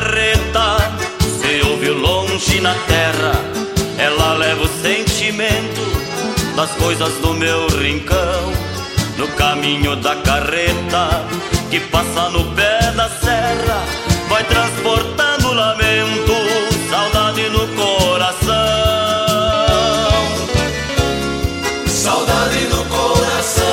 carreta se ouve longe na terra, ela leva o sentimento das coisas do meu rincão. No caminho da carreta que passa no pé da serra, vai transportando lamento, saudade no coração. Saudade no coração.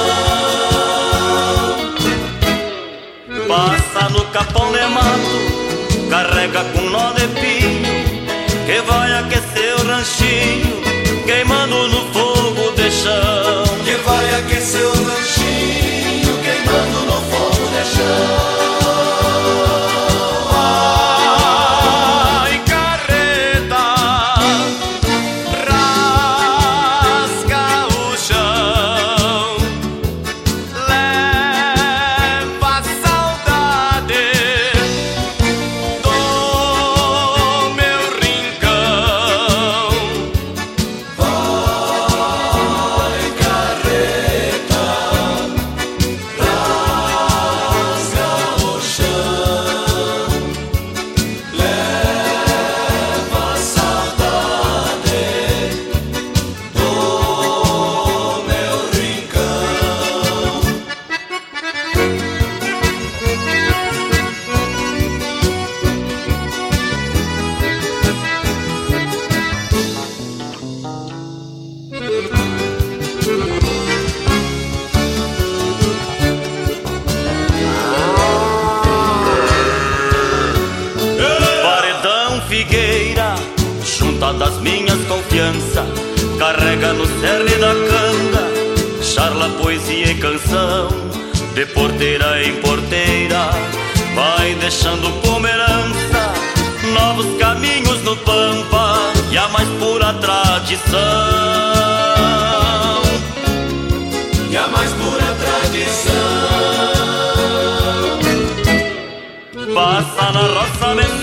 Passa no capão de mato, carrega com nó de pinho, que vai aquecer o ranchinho, queimando no fogo de chão. Que vai aquecer o ranchinho, queimando no fogo de chão. Das minhas confiança, carrega no cerne da canga, charla, poesia e canção, de porteira em porteira, vai deixando como herança novos caminhos no pampa e a mais pura tradição. E a mais pura tradição. Passa na roça